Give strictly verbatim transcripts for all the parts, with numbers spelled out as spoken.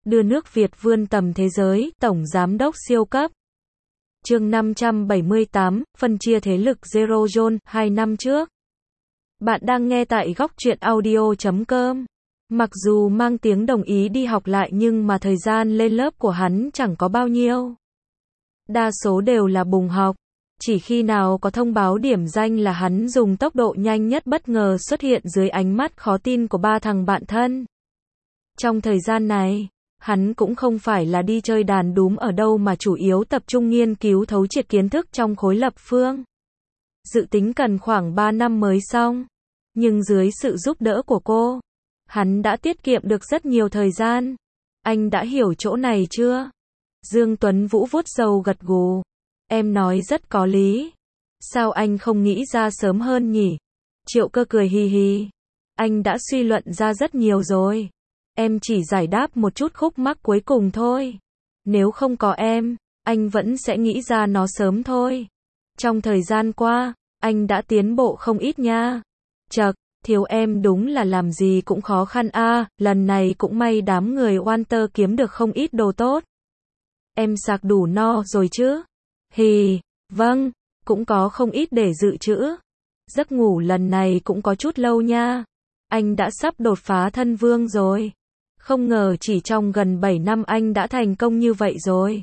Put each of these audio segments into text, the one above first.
đưa nước Việt vươn tầm thế giới, Tổng Giám đốc siêu cấp. Chương năm trăm bảy mươi tám, phân chia thế lực Zero Zone, hai năm trước. Bạn đang nghe tại góc truyện audio chấm com. Mặc dù mang tiếng đồng ý đi học lại nhưng mà thời gian lên lớp của hắn chẳng có bao nhiêu. Đa số đều là bùng học. Chỉ khi nào có thông báo điểm danh là hắn dùng tốc độ nhanh nhất bất ngờ xuất hiện dưới ánh mắt khó tin của ba thằng bạn thân. Trong thời gian này, hắn cũng không phải là đi chơi đàn đúm ở đâu mà chủ yếu tập trung nghiên cứu thấu triệt kiến thức trong khối lập phương. Dự tính cần khoảng ba năm mới xong. Nhưng dưới sự giúp đỡ của cô, hắn đã tiết kiệm được rất nhiều thời gian. Anh đã hiểu chỗ này chưa? Dương Tuấn Vũ vuốt râu gật gù. Em nói rất có lý. Sao anh không nghĩ ra sớm hơn nhỉ? Triệu Cơ cười hì hì. Anh đã suy luận ra rất nhiều rồi. Em chỉ giải đáp một chút khúc mắc cuối cùng thôi. Nếu không có em, anh vẫn sẽ nghĩ ra nó sớm thôi. Trong thời gian qua, anh đã tiến bộ không ít nha. Chậc, thiếu em đúng là làm gì cũng khó khăn a, à, lần này cũng may đám người Walter kiếm được không ít đồ tốt. Em sạc đủ no rồi chứ? Hì, vâng, cũng có không ít để dự trữ. Giấc ngủ lần này cũng có chút lâu nha. Anh đã sắp đột phá thân vương rồi. Không ngờ chỉ trong gần bảy năm anh đã thành công như vậy rồi.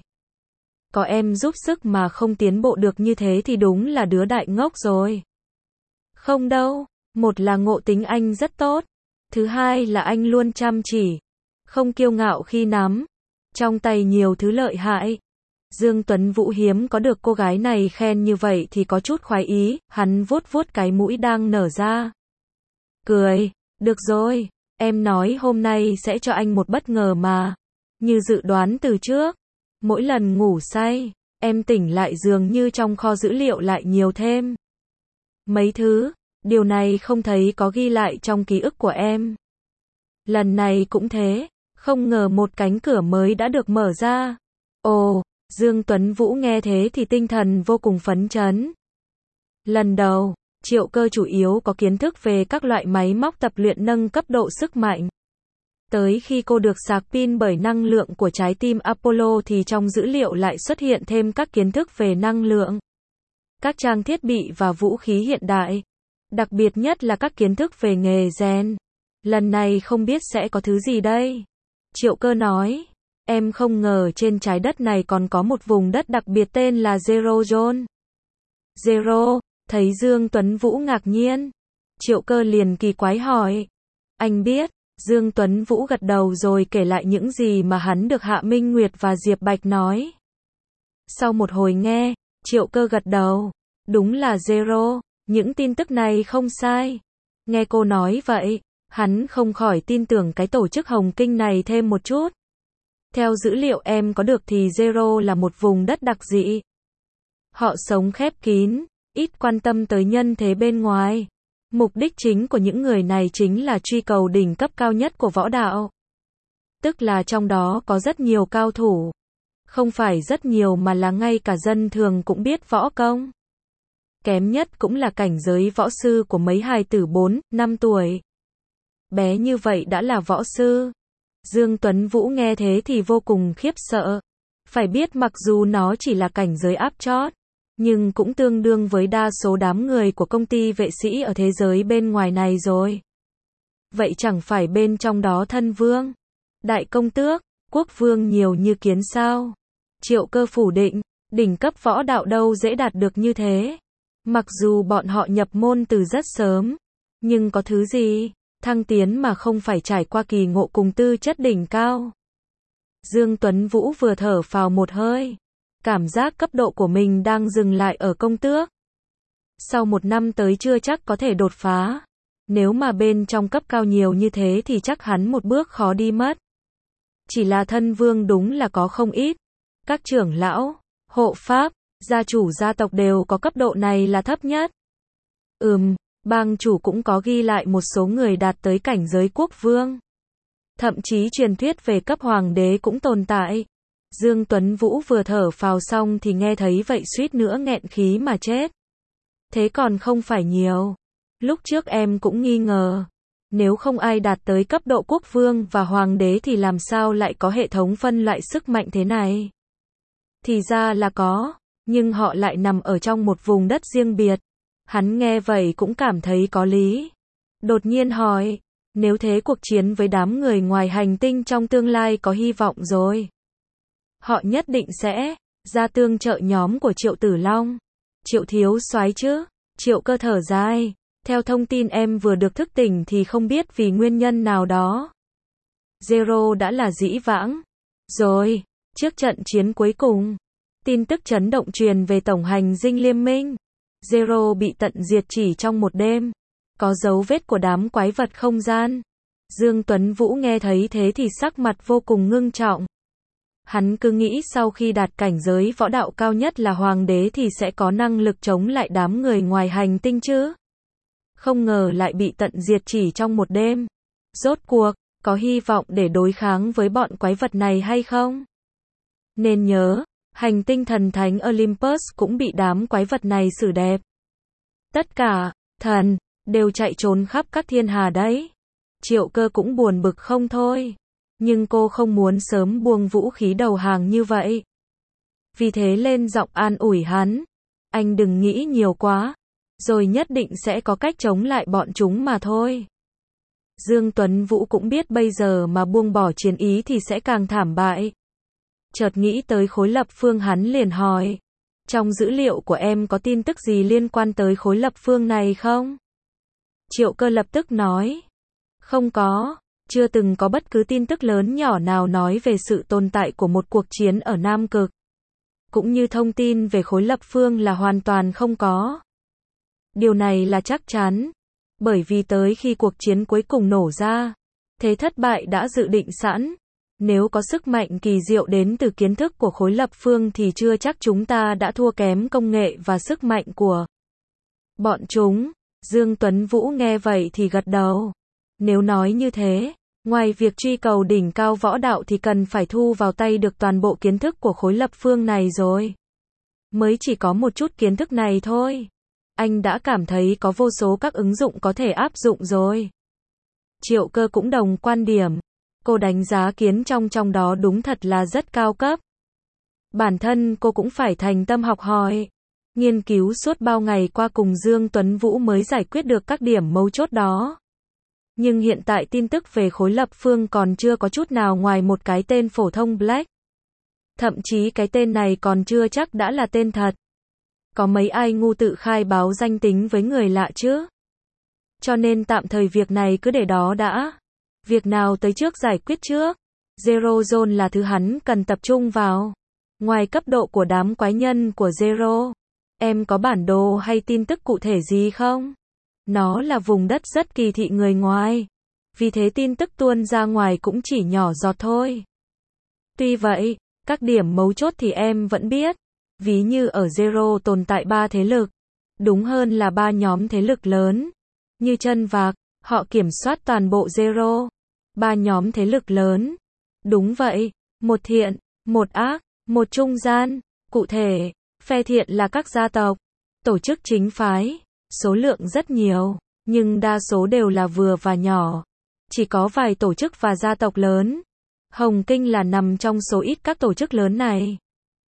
Có em giúp sức mà không tiến bộ được như thế thì đúng là đứa đại ngốc rồi. Không đâu, một là ngộ tính anh rất tốt. Thứ hai là anh luôn chăm chỉ. Không kiêu ngạo khi nắm trong tay nhiều thứ lợi hại. Dương Tuấn Vũ hiếm có được cô gái này khen như vậy thì có chút khoái ý, hắn vuốt vuốt cái mũi đang nở ra. Cười, được rồi, em nói hôm nay sẽ cho anh một bất ngờ mà. Như dự đoán từ trước, mỗi lần ngủ say, em tỉnh lại dường như trong kho dữ liệu lại nhiều thêm mấy thứ, điều này không thấy có ghi lại trong ký ức của em. Lần này cũng thế, không ngờ một cánh cửa mới đã được mở ra. Ồ, Dương Tuấn Vũ nghe thế thì tinh thần vô cùng phấn chấn. Lần đầu, Triệu Cơ chủ yếu có kiến thức về các loại máy móc tập luyện nâng cấp độ sức mạnh. Tới khi cô được sạc pin bởi năng lượng của trái tim Apollo thì trong dữ liệu lại xuất hiện thêm các kiến thức về năng lượng, các trang thiết bị và vũ khí hiện đại. Đặc biệt nhất là các kiến thức về nghề rèn. Lần này không biết sẽ có thứ gì đây? Triệu Cơ nói. Em không ngờ trên trái đất này còn có một vùng đất đặc biệt tên là Zero Zone. Zero, thấy Dương Tuấn Vũ ngạc nhiên. Triệu Cơ liền kỳ quái hỏi. Anh biết, Dương Tuấn Vũ gật đầu rồi kể lại những gì mà hắn được Hạ Minh Nguyệt và Diệp Bạch nói. Sau một hồi nghe, Triệu Cơ gật đầu. Đúng là Zero, những tin tức này không sai. Nghe cô nói vậy, hắn không khỏi tin tưởng cái tổ chức Hồng Kinh này thêm một chút. Theo dữ liệu em có được thì Zero là một vùng đất đặc dị. Họ sống khép kín, ít quan tâm tới nhân thế bên ngoài. Mục đích chính của những người này chính là truy cầu đỉnh cấp cao nhất của võ đạo. Tức là trong đó có rất nhiều cao thủ. Không phải rất nhiều mà là ngay cả dân thường cũng biết võ công. Kém nhất cũng là cảnh giới võ sư của mấy hài tử bốn, năm tuổi. Bé như vậy đã là võ sư. Dương Tuấn Vũ nghe thế thì vô cùng khiếp sợ. Phải biết mặc dù nó chỉ là cảnh giới áp chót, nhưng cũng tương đương với đa số đám người của công ty vệ sĩ ở thế giới bên ngoài này rồi. Vậy chẳng phải bên trong đó thân vương, đại công tước, quốc vương nhiều như kiến sao? Triệu Cơ phủ định, đỉnh cấp võ đạo đâu dễ đạt được như thế. Mặc dù bọn họ nhập môn từ rất sớm, nhưng có thứ gì thăng tiến mà không phải trải qua kỳ ngộ cùng tư chất đỉnh cao. Dương Tuấn Vũ vừa thở phào một hơi, cảm giác cấp độ của mình đang dừng lại ở công tước. Sau một năm tới chưa chắc có thể đột phá. Nếu mà bên trong cấp cao nhiều như thế thì chắc hắn một bước khó đi mất. Chỉ là thân vương đúng là có không ít. Các trưởng lão, hộ pháp, gia chủ gia tộc đều có cấp độ này là thấp nhất. Ừm, bang chủ cũng có ghi lại một số người đạt tới cảnh giới quốc vương. Thậm chí truyền thuyết về cấp hoàng đế cũng tồn tại. Dương Tuấn Vũ vừa thở phào xong thì nghe thấy vậy suýt nữa nghẹn khí mà chết. Thế còn không phải nhiều. Lúc trước em cũng nghi ngờ. Nếu không ai đạt tới cấp độ quốc vương và hoàng đế thì làm sao lại có hệ thống phân loại sức mạnh thế này? Thì ra là có, nhưng họ lại nằm ở trong một vùng đất riêng biệt. Hắn nghe vậy cũng cảm thấy có lý. Đột nhiên hỏi, nếu thế cuộc chiến với đám người ngoài hành tinh trong tương lai có hy vọng rồi. Họ nhất định sẽ ra tương trợ nhóm của Triệu Tử Long. Triệu thiếu soái chứ? Triệu Cơ thở dài. Theo thông tin em vừa được thức tỉnh thì không biết vì nguyên nhân nào đó. Zero đã là dĩ vãng. Rồi, trước trận chiến cuối cùng, tin tức chấn động truyền về tổng hành dinh liên minh. Zero bị tận diệt chỉ trong một đêm. Có dấu vết của đám quái vật không gian. Dương Tuấn Vũ nghe thấy thế thì sắc mặt vô cùng ngưng trọng. Hắn cứ nghĩ sau khi đạt cảnh giới võ đạo cao nhất là hoàng đế thì sẽ có năng lực chống lại đám người ngoài hành tinh chứ. Không ngờ lại bị tận diệt chỉ trong một đêm. Rốt cuộc, có hy vọng để đối kháng với bọn quái vật này hay không? Nên nhớ, hành tinh thần thánh Olympus cũng bị đám quái vật này xử đẹp. Tất cả, thần, đều chạy trốn khắp các thiên hà đấy. Triệu Cơ cũng buồn bực không thôi. Nhưng cô không muốn sớm buông vũ khí đầu hàng như vậy. Vì thế lên giọng an ủi hắn. Anh đừng nghĩ nhiều quá. Rồi nhất định sẽ có cách chống lại bọn chúng mà thôi. Dương Tuấn Vũ cũng biết bây giờ mà buông bỏ chiến ý thì sẽ càng thảm bại. Chợt nghĩ tới khối lập phương hắn liền hỏi. Trong dữ liệu của em có tin tức gì liên quan tới khối lập phương này không? Triệu Cơ lập tức nói. Không có. Chưa từng có bất cứ tin tức lớn nhỏ nào nói về sự tồn tại của một cuộc chiến ở Nam Cực. Cũng như thông tin về khối lập phương là hoàn toàn không có. Điều này là chắc chắn. Bởi vì tới khi cuộc chiến cuối cùng nổ ra, thế thất bại đã dự định sẵn. Nếu có sức mạnh kỳ diệu đến từ kiến thức của khối lập phương thì chưa chắc chúng ta đã thua kém công nghệ và sức mạnh của bọn chúng. Dương Tuấn Vũ nghe vậy thì gật đầu. Nếu nói như thế, ngoài việc truy cầu đỉnh cao võ đạo thì cần phải thu vào tay được toàn bộ kiến thức của khối lập phương này rồi. Mới chỉ có một chút kiến thức này thôi. Anh đã cảm thấy có vô số các ứng dụng có thể áp dụng rồi. Triệu Cơ cũng đồng quan điểm. Cô đánh giá kiến trong trong đó đúng thật là rất cao cấp. Bản thân cô cũng phải thành tâm học hỏi. Nghiên cứu suốt bao ngày qua cùng Dương Tuấn Vũ mới giải quyết được các điểm mấu chốt đó. Nhưng hiện tại tin tức về khối lập phương còn chưa có chút nào ngoài một cái tên phổ thông Black. Thậm chí cái tên này còn chưa chắc đã là tên thật. Có mấy ai ngu tự khai báo danh tính với người lạ chứ? Cho nên tạm thời việc này cứ để đó đã. Việc nào tới trước giải quyết trước. Zero Zone là thứ hắn cần tập trung vào. Ngoài cấp độ của đám quái nhân của Zero, em có bản đồ hay tin tức cụ thể gì không? Nó là vùng đất rất kỳ thị người ngoài. Vì thế tin tức tuôn ra ngoài cũng chỉ nhỏ giọt thôi. Tuy vậy, các điểm mấu chốt thì em vẫn biết. Ví như ở Zero tồn tại ba thế lực. Đúng hơn là ba nhóm thế lực lớn. Như chân vạc, họ kiểm soát toàn bộ Zero. Ba nhóm thế lực lớn. Đúng vậy, một thiện, một ác, một trung gian. Cụ thể, phe thiện là các gia tộc, tổ chức chính phái. Số lượng rất nhiều, nhưng đa số đều là vừa và nhỏ. Chỉ có vài tổ chức và gia tộc lớn. Hồng Kinh là nằm trong số ít các tổ chức lớn này.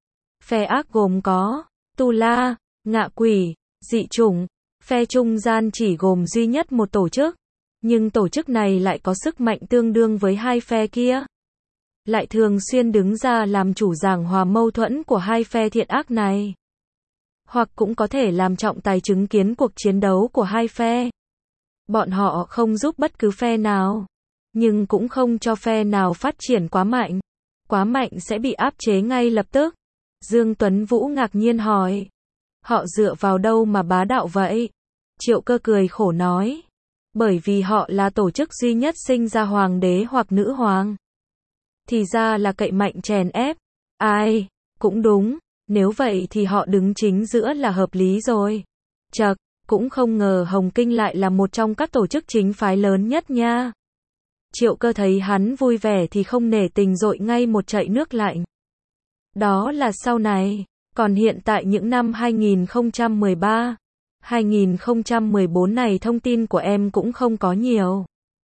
Phe ác gồm có Tu La, Ngạ Quỷ, Dị Chủng. Phe trung gian chỉ gồm duy nhất một tổ chức. Nhưng tổ chức này lại có sức mạnh tương đương với hai phe kia. Lại thường xuyên đứng ra làm chủ giảng hòa mâu thuẫn của hai phe thiện ác này. Hoặc cũng có thể làm trọng tài chứng kiến cuộc chiến đấu của hai phe. Bọn họ không giúp bất cứ phe nào. Nhưng cũng không cho phe nào phát triển quá mạnh. Quá mạnh sẽ bị áp chế ngay lập tức. Dương Tuấn Vũ ngạc nhiên hỏi. Họ dựa vào đâu mà bá đạo vậy? Triệu Cơ cười khổ nói. Bởi vì họ là tổ chức duy nhất sinh ra hoàng đế hoặc nữ hoàng. Thì ra là cậy mạnh chèn ép. Ai, cũng đúng. Nếu vậy thì họ đứng chính giữa là hợp lý rồi. Chậc, cũng không ngờ Hồng Kinh lại là một trong các tổ chức chính phái lớn nhất nha. Triệu Cơ thấy hắn vui vẻ thì không nể tình dội ngay một chậu nước lạnh. Đó là sau này, còn hiện tại những năm hai nghìn không trăm mười ba, hai nghìn không trăm mười bốn này thông tin của em cũng không có nhiều.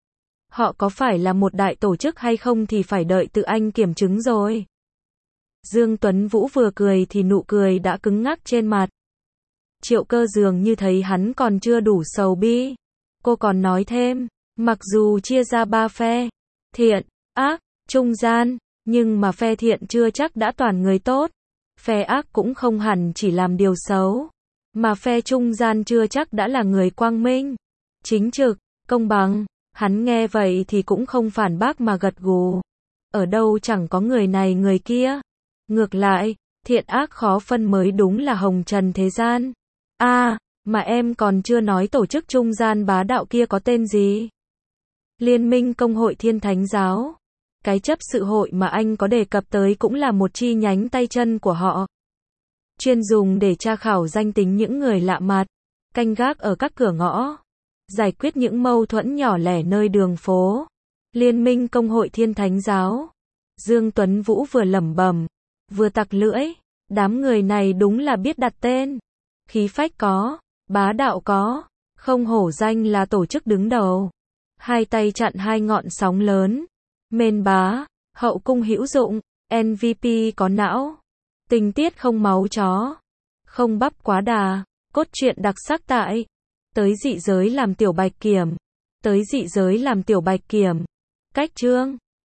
Họ có phải là một đại tổ chức hay không thì phải đợi tự anh kiểm chứng rồi. Dương Tuấn Vũ vừa cười thì nụ cười đã cứng ngắc trên mặt. Triệu Cơ dường như thấy hắn còn chưa đủ sầu bi. Cô còn nói thêm, mặc dù chia ra ba phe, thiện, ác, trung gian, nhưng mà phe thiện chưa chắc đã toàn người tốt. Phe ác cũng không hẳn chỉ làm điều xấu. Mà phe trung gian chưa chắc đã là người quang minh, chính trực, công bằng. Hắn nghe vậy thì cũng không phản bác mà gật gù. Ở đâu chẳng có người này người kia. Ngược lại, thiện ác khó phân mới đúng là hồng trần thế gian. À, mà em còn chưa nói tổ chức trung gian bá đạo kia có tên gì? Liên minh Công hội Thiên Thánh Giáo. Cái chấp sự hội mà anh có đề cập tới cũng là một chi nhánh tay chân của họ. Chuyên dùng để tra khảo danh tính những người lạ mặt, canh gác ở các cửa ngõ, giải quyết những mâu thuẫn nhỏ lẻ nơi đường phố. Liên minh Công hội Thiên Thánh Giáo. Dương Tuấn Vũ vừa lẩm bẩm, vừa tặc lưỡi. Đám người này đúng là biết đặt tên. Khí phách có, bá đạo có, không hổ danh là tổ chức đứng đầu. Hai tay chặn hai ngọn sóng lớn. Mên bá, hậu cung hữu dụng, em vê pê có não. Tình tiết không máu chó, không bắp quá đà, cốt truyện đặc sắc tại Tới dị giới làm tiểu bạch kiểm. Tới dị giới làm tiểu bạch kiểm. Cách chương